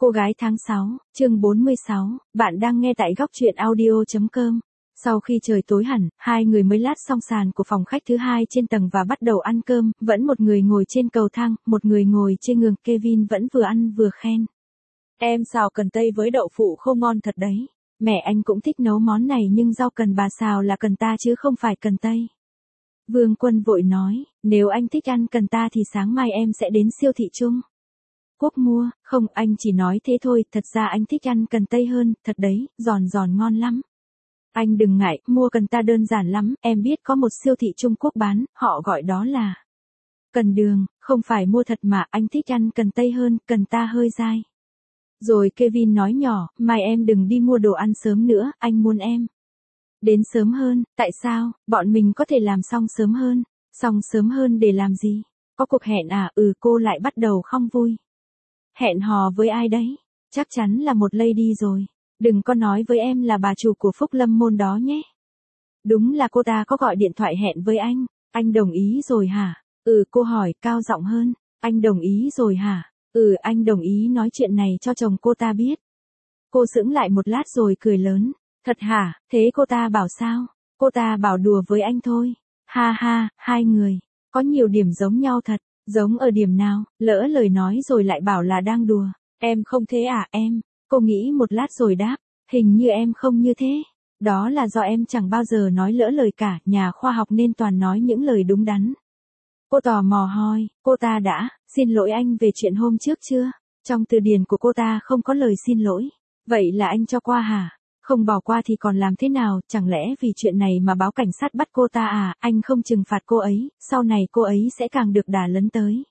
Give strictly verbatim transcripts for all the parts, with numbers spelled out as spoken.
Cô gái tháng sáu, chương bốn mươi sáu, bạn đang nghe tại góc truyện audio.com. Sau khi trời tối hẳn, hai người mới lát xong sàn của phòng khách thứ hai trên tầng và bắt đầu ăn cơm, vẫn một người ngồi trên cầu thang, một người ngồi trên giường. Kevin vẫn vừa ăn vừa khen. Em xào cần tây với đậu phụ khô ngon thật đấy. Mẹ anh cũng thích nấu món này nhưng rau cần bà xào là cần ta chứ không phải cần tây. Vương Quân vội nói, nếu anh thích ăn cần ta thì sáng mai em sẽ đến siêu thị chung Quốc mua. Không, anh chỉ nói thế thôi, thật ra anh thích ăn cần tây hơn, thật đấy, giòn giòn ngon lắm. Anh đừng ngại, mua cần ta đơn giản lắm, em biết có một siêu thị Trung Quốc bán, họ gọi đó là cần đường, không phải mua thật mà, anh thích ăn cần tây hơn, cần ta hơi dai. Rồi Kevin nói nhỏ, mai em đừng đi mua đồ ăn sớm nữa, anh muốn em đến sớm hơn. Tại sao? Bọn mình có thể làm xong sớm hơn. Xong sớm hơn để làm gì? Có cuộc hẹn à? Ừ, cô lại bắt đầu không vui. Hẹn hò với ai đấy? Chắc chắn là một lady rồi. Đừng có nói với em là bà chủ của Phúc Lâm Môn đó nhé. Đúng là cô ta có gọi điện thoại hẹn với anh. Anh đồng ý rồi hả? Ừ, cô hỏi cao giọng hơn. Anh đồng ý rồi hả? Ừ, anh đồng ý nói chuyện này cho chồng cô ta biết. Cô sững lại một lát rồi cười lớn. Thật hả? Thế cô ta bảo sao? Cô ta bảo đùa với anh thôi. Ha ha, hai người có nhiều điểm giống nhau thật. Giống ở điểm nào? Lỡ lời nói rồi lại bảo là đang đùa. Em không thế à em? Cô nghĩ một lát rồi đáp. Hình như em không như thế. Đó là do em chẳng bao giờ nói lỡ lời cả. Nhà khoa học nên toàn nói những lời đúng đắn. Cô tò mò hỏi, cô ta đã xin lỗi anh về chuyện hôm trước chưa? Trong từ điển của cô ta không có lời xin lỗi. Vậy là anh cho qua hả? Không bỏ qua thì còn làm thế nào? Chẳng lẽ vì chuyện này mà báo cảnh sát bắt cô ta à? Anh không trừng phạt cô ấy, sau này cô ấy sẽ càng được đà lấn tới.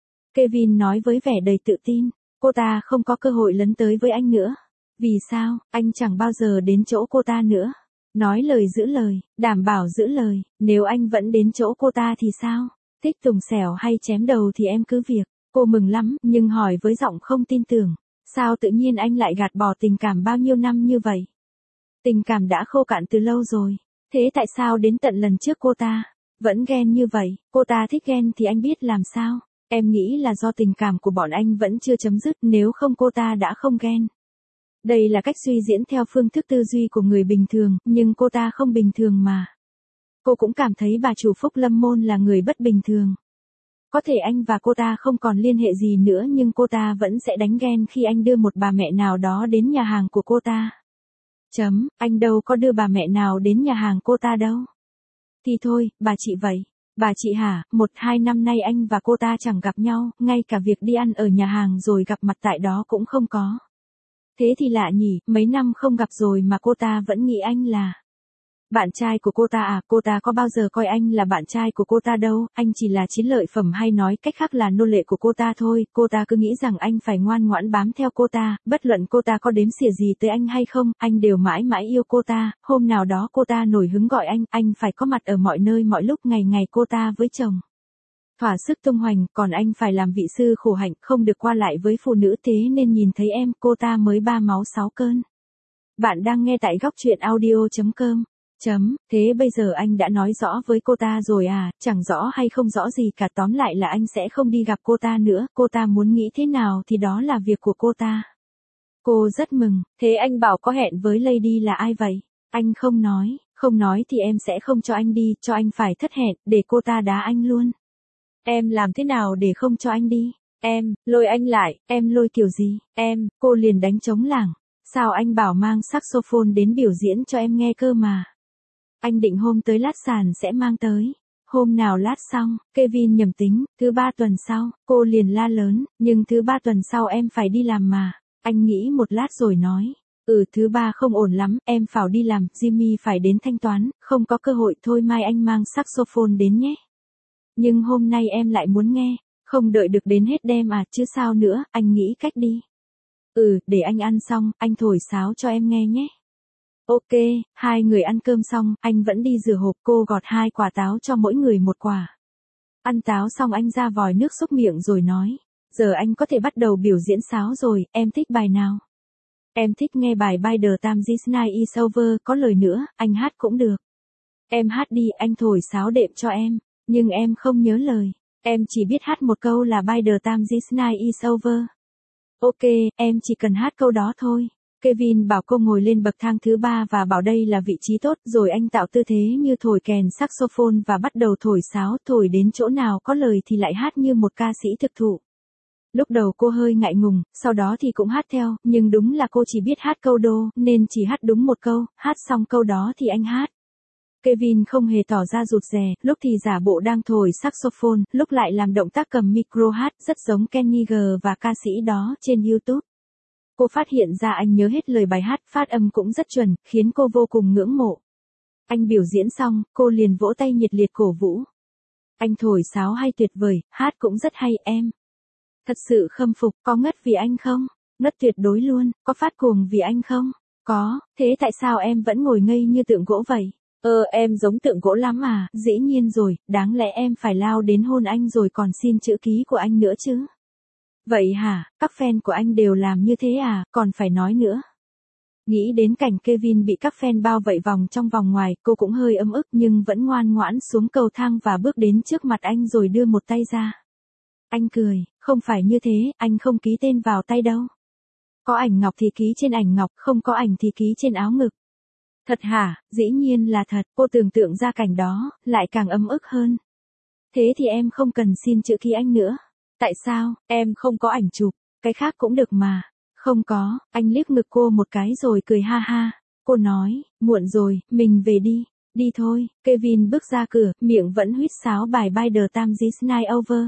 Kevin nói với vẻ đầy tự tin. Cô ta không có cơ hội lấn tới với anh nữa. Vì sao? Anh chẳng bao giờ đến chỗ cô ta nữa. Nói lời giữ lời, đảm bảo giữ lời. Nếu anh vẫn đến chỗ cô ta thì sao? Thích tùng xẻo hay chém đầu thì em cứ việc. Cô mừng lắm, nhưng hỏi với giọng không tin tưởng. Sao tự nhiên anh lại gạt bỏ tình cảm bao nhiêu năm như vậy? Tình cảm đã khô cạn từ lâu rồi. Thế tại sao đến tận lần trước cô ta vẫn ghen như vậy? Cô ta thích ghen thì anh biết làm sao? Em nghĩ là do tình cảm của bọn anh vẫn chưa chấm dứt, nếu không cô ta đã không ghen. Đây là cách suy diễn theo phương thức tư duy của người bình thường, nhưng cô ta không bình thường mà. Cô cũng cảm thấy bà chủ Phúc Lâm Môn là người bất bình thường. Có thể anh và cô ta không còn liên hệ gì nữa nhưng cô ta vẫn sẽ đánh ghen khi anh đưa một bà mẹ nào đó đến nhà hàng của cô ta. Chấm, anh đâu có đưa bà mẹ nào đến nhà hàng cô ta đâu. Thì thôi, bà chị vậy. Bà chị hả? Một hai năm nay anh và cô ta chẳng gặp nhau, ngay cả việc đi ăn ở nhà hàng rồi gặp mặt tại đó cũng không có. Thế thì lạ nhỉ, mấy năm không gặp rồi mà cô ta vẫn nghĩ anh là bạn trai của cô ta à? Cô ta có bao giờ coi anh là bạn trai của cô ta đâu, anh chỉ là chiến lợi phẩm hay nói cách khác là nô lệ của cô ta thôi. Cô ta cứ nghĩ rằng anh phải ngoan ngoãn bám theo cô ta, bất luận cô ta có đếm xỉa gì tới anh hay không, anh đều mãi mãi yêu cô ta. Hôm nào đó cô ta nổi hứng gọi anh, anh phải có mặt ở mọi nơi mọi lúc. Ngày ngày cô ta với chồng thỏa sức tung hoành, còn anh phải làm vị sư khổ hạnh, không được qua lại với phụ nữ. Thế nên nhìn thấy em, cô ta mới ba máu sáu cơn. Bạn đang nghe tại góc truyện audio.com. Chấm, thế bây giờ anh đã nói rõ với cô ta rồi à? Chẳng rõ hay không rõ gì cả, tóm lại là anh sẽ không đi gặp cô ta nữa. Cô ta muốn nghĩ thế nào thì đó là việc của cô ta. Cô rất mừng. Thế anh bảo có hẹn với lady là ai vậy? Anh không nói, không nói thì em sẽ không cho anh đi, cho anh phải thất hẹn, để cô ta đá anh luôn. Em làm thế nào để không cho anh đi? Em, lôi anh lại, em lôi kiểu gì? Em, cô liền đánh trống lảng. Sao anh bảo mang saxophone đến biểu diễn cho em nghe cơ mà? Anh định hôm tới lát sàn sẽ mang tới. Hôm nào lát xong, Kevin nhầm tính, thứ ba tuần sau, cô liền la lớn, nhưng thứ ba tuần sau em phải đi làm mà. Anh nghĩ một lát rồi nói, ừ thứ ba không ổn lắm, em phải đi làm, Jimmy phải đến thanh toán, không có cơ hội, thôi mai anh mang saxophone đến nhé. Nhưng hôm nay em lại muốn nghe, không đợi được đến hết đêm à, chứ sao nữa, anh nghĩ cách đi. Ừ, để anh ăn xong, anh thổi sáo cho em nghe nhé. Ok, hai người ăn cơm xong, anh vẫn đi rửa hộp, cô gọt hai quả táo cho mỗi người một quả. Ăn táo xong anh ra vòi nước xúc miệng rồi nói, giờ anh có thể bắt đầu biểu diễn sáo rồi, em thích bài nào? Em thích nghe bài By the Time This Night Is Over, có lời nữa, anh hát cũng được. Em hát đi, anh thổi sáo đệm cho em, nhưng em không nhớ lời, em chỉ biết hát một câu là By the Time This Night Is Over. Ok, em chỉ cần hát câu đó thôi. Kevin bảo cô ngồi lên bậc thang thứ ba và bảo đây là vị trí tốt, rồi anh tạo tư thế như thổi kèn saxophone và bắt đầu thổi sáo, thổi đến chỗ nào có lời thì lại hát như một ca sĩ thực thụ. Lúc đầu cô hơi ngại ngùng, sau đó thì cũng hát theo, nhưng đúng là cô chỉ biết hát câu đô, nên chỉ hát đúng một câu, hát xong câu đó thì anh hát. Kevin không hề tỏ ra rụt rè, lúc thì giả bộ đang thổi saxophone, lúc lại làm động tác cầm micro hát, rất giống Kenny G và ca sĩ đó trên YouTube. Cô phát hiện ra anh nhớ hết lời bài hát, phát âm cũng rất chuẩn, khiến cô vô cùng ngưỡng mộ. Anh biểu diễn xong, cô liền vỗ tay nhiệt liệt cổ vũ. Anh thổi sáo hay tuyệt vời, hát cũng rất hay em. Thật sự khâm phục, có ngất vì anh không? Ngất tuyệt đối luôn, có phát cuồng vì anh không? Có, thế tại sao em vẫn ngồi ngây như tượng gỗ vậy? Ờ em giống tượng gỗ lắm à, dĩ nhiên rồi, đáng lẽ em phải lao đến hôn anh rồi còn xin chữ ký của anh nữa chứ. Vậy hả, các fan của anh đều làm như thế à, còn phải nói nữa. Nghĩ đến cảnh Kevin bị các fan bao vây vòng trong vòng ngoài, cô cũng hơi ấm ức nhưng vẫn ngoan ngoãn xuống cầu thang và bước đến trước mặt anh rồi đưa một tay ra. Anh cười, không phải như thế, anh không ký tên vào tay đâu. Có ảnh ngọc thì ký trên ảnh ngọc, không có ảnh thì ký trên áo ngực. Thật hả, dĩ nhiên là thật, cô tưởng tượng ra cảnh đó, lại càng ấm ức hơn. Thế thì em không cần xin chữ ký anh nữa. Tại sao, em không có ảnh chụp, cái khác cũng được mà. Không có, anh liếc ngực cô một cái rồi cười ha ha. Cô nói, muộn rồi, mình về đi. Đi thôi, Kevin bước ra cửa, miệng vẫn huýt sáo bài By the Time This Night Over.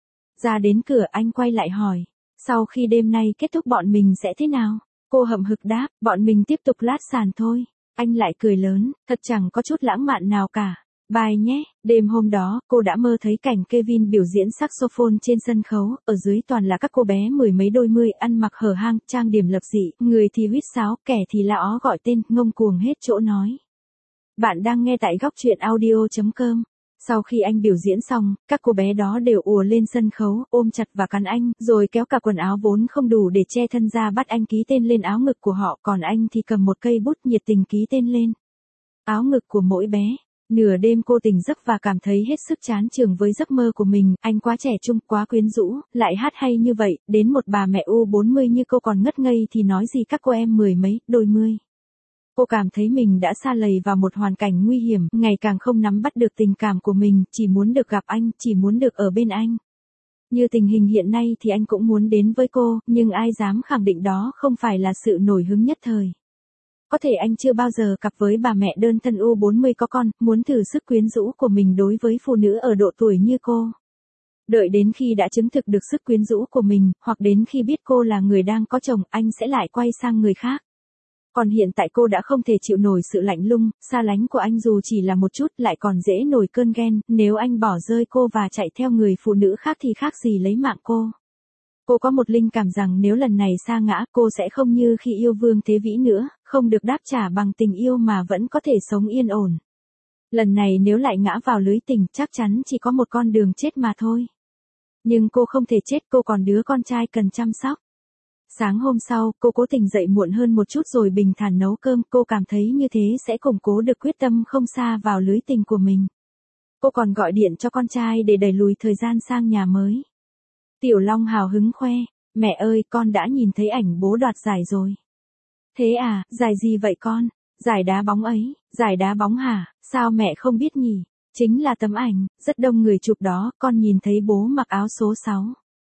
Ra đến cửa anh quay lại hỏi, sau khi đêm nay kết thúc bọn mình sẽ thế nào? Cô hậm hực đáp, bọn mình tiếp tục lát sàn thôi. Anh lại cười lớn, thật chẳng có chút lãng mạn nào cả. Bye nhé, đêm hôm đó, cô đã mơ thấy cảnh Kevin biểu diễn saxophone trên sân khấu, ở dưới toàn là các cô bé mười mấy đôi mươi ăn mặc hở hang, trang điểm lập dị, người thì huýt sáo, kẻ thì la ó gọi tên, ngông cuồng hết chỗ nói. Bạn đang nghe tại góc truyện audio chấm com. Sau khi anh biểu diễn xong, các cô bé đó đều ùa lên sân khấu, ôm chặt và cắn anh, rồi kéo cả quần áo vốn không đủ để che thân ra bắt anh ký tên lên áo ngực của họ, còn anh thì cầm một cây bút nhiệt tình ký tên lên áo ngực của mỗi bé. Nửa đêm cô tỉnh giấc và cảm thấy hết sức chán chường với giấc mơ của mình, anh quá trẻ trung, quá quyến rũ, lại hát hay như vậy, đến một bà mẹ u bốn mươi như cô còn ngất ngây thì nói gì các cô em mười mấy, đôi mươi. Cô cảm thấy mình đã sa lầy vào một hoàn cảnh nguy hiểm, ngày càng không nắm bắt được tình cảm của mình, chỉ muốn được gặp anh, chỉ muốn được ở bên anh. Như tình hình hiện nay thì anh cũng muốn đến với cô, nhưng ai dám khẳng định đó không phải là sự nổi hứng nhất thời. Có thể anh chưa bao giờ cặp với bà mẹ đơn thân u bốn mươi có con, muốn thử sức quyến rũ của mình đối với phụ nữ ở độ tuổi như cô. Đợi đến khi đã chứng thực được sức quyến rũ của mình, hoặc đến khi biết cô là người đang có chồng, anh sẽ lại quay sang người khác. Còn hiện tại cô đã không thể chịu nổi sự lạnh lùng, xa lánh của anh dù chỉ là một chút, lại còn dễ nổi cơn ghen, nếu anh bỏ rơi cô và chạy theo người phụ nữ khác thì khác gì lấy mạng cô. Cô có một linh cảm rằng nếu lần này sa ngã, cô sẽ không như khi yêu Vương Thế Vĩ nữa, không được đáp trả bằng tình yêu mà vẫn có thể sống yên ổn. Lần này nếu lại ngã vào lưới tình, chắc chắn chỉ có một con đường chết mà thôi. Nhưng cô không thể chết, cô còn đứa con trai cần chăm sóc. Sáng hôm sau, cô cố tình dậy muộn hơn một chút rồi bình thản nấu cơm, cô cảm thấy như thế sẽ củng cố được quyết tâm không sa vào lưới tình của mình. Cô còn gọi điện cho con trai để đẩy lùi thời gian sang nhà mới. Tiểu Long hào hứng khoe, mẹ ơi con đã nhìn thấy ảnh bố đoạt giải rồi. Thế à, giải gì vậy con? Giải đá bóng ấy, giải đá bóng hả, sao mẹ không biết nhỉ? Chính là tấm ảnh, rất đông người chụp đó, con nhìn thấy bố mặc áo số sáu.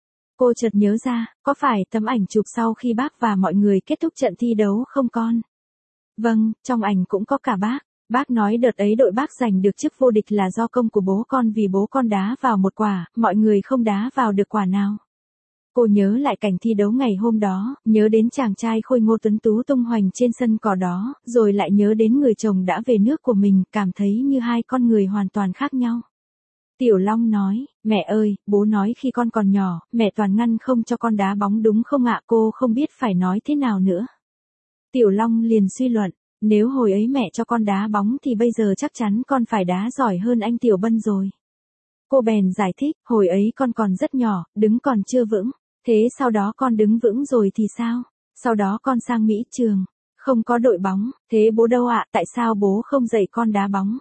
Cô chợt nhớ ra, có phải tấm ảnh chụp sau khi bác và mọi người kết thúc trận thi đấu không con? Vâng, trong ảnh cũng có cả bác. Bác nói đợt ấy đội bác giành được chức vô địch là do công của bố con vì bố con đá vào một quả, mọi người không đá vào được quả nào. Cô nhớ lại cảnh thi đấu ngày hôm đó, nhớ đến chàng trai khôi ngô tuấn tú tung hoành trên sân cỏ đó, rồi lại nhớ đến người chồng đã về nước của mình, cảm thấy như hai con người hoàn toàn khác nhau. Tiểu Long nói, mẹ ơi, bố nói khi con còn nhỏ, mẹ toàn ngăn không cho con đá bóng đúng không ạ? Cô không biết phải nói thế nào nữa. Tiểu Long liền suy luận, nếu hồi ấy mẹ cho con đá bóng thì bây giờ chắc chắn con phải đá giỏi hơn anh Tiểu Bân rồi. Cô bèn giải thích, hồi ấy con còn rất nhỏ, đứng còn chưa vững. Thế sau đó con đứng vững rồi thì sao? Sau đó con sang Mỹ trường, không có đội bóng, thế bố đâu ạ? Tại sao bố không dạy con đá bóng?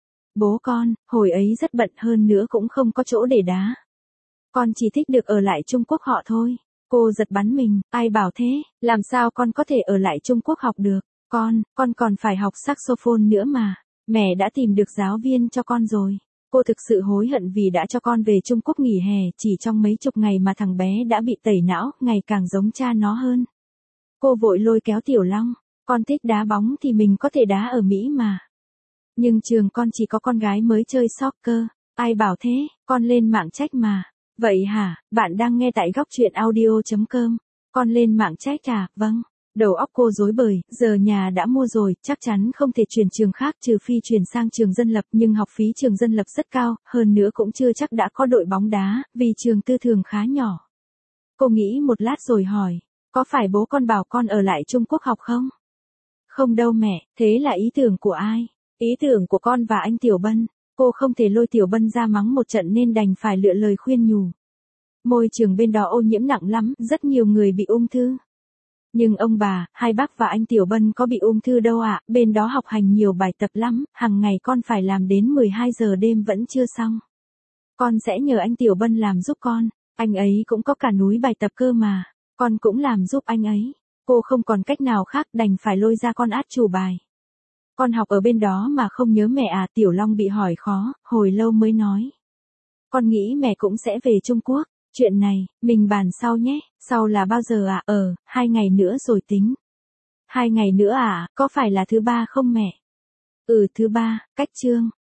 Bố con, hồi ấy rất bận hơn nữa cũng không có chỗ để đá. Con chỉ thích được ở lại Trung Quốc họ thôi. Cô giật bắn mình, ai bảo thế, làm sao con có thể ở lại Trung Quốc học được, con, con còn phải học saxophone nữa mà, mẹ đã tìm được giáo viên cho con rồi. Cô thực sự hối hận vì đã cho con về Trung Quốc nghỉ hè, chỉ trong mấy chục ngày mà thằng bé đã bị tẩy não, ngày càng giống cha nó hơn. Cô vội lôi kéo Tiểu Long, con thích đá bóng thì mình có thể đá ở Mỹ mà. Nhưng trường con chỉ có con gái mới chơi soccer, ai bảo thế, con lên mạng trách mà. Vậy hả, bạn đang nghe tại góc truyện audio chấm com. Con lên mạng trách à, vâng. Đầu óc cô rối bời, giờ nhà đã mua rồi, chắc chắn không thể chuyển trường khác trừ phi chuyển sang trường dân lập, nhưng học phí trường dân lập rất cao, hơn nữa cũng chưa chắc đã có đội bóng đá, vì trường tư thường khá nhỏ. Cô nghĩ một lát rồi hỏi, có phải bố con bảo con ở lại Trung Quốc học không? Không đâu mẹ, thế là ý tưởng của ai? Ý tưởng của con và anh Tiểu Bân. Cô không thể lôi Tiểu Bân ra mắng một trận nên đành phải lựa lời khuyên nhủ. Môi trường bên đó ô nhiễm nặng lắm, rất nhiều người bị ung thư. Nhưng ông bà, hai bác và anh Tiểu Bân có bị ung thư đâu ạ, bên đó học hành nhiều bài tập lắm, hàng ngày con phải làm đến mười hai giờ đêm vẫn chưa xong. Con sẽ nhờ anh Tiểu Bân làm giúp con, anh ấy cũng có cả núi bài tập cơ mà, con cũng làm giúp anh ấy. Cô không còn cách nào khác đành phải lôi ra con át chủ bài. Con học ở bên đó mà không nhớ mẹ à, Tiểu Long bị hỏi khó, hồi lâu mới nói. Con nghĩ mẹ cũng sẽ về Trung Quốc, chuyện này, mình bàn sau nhé, sau là bao giờ ạ? Ờ, hai ngày nữa rồi tính. Hai ngày nữa à, có phải là thứ ba không mẹ? Ừ, thứ ba, cách chương.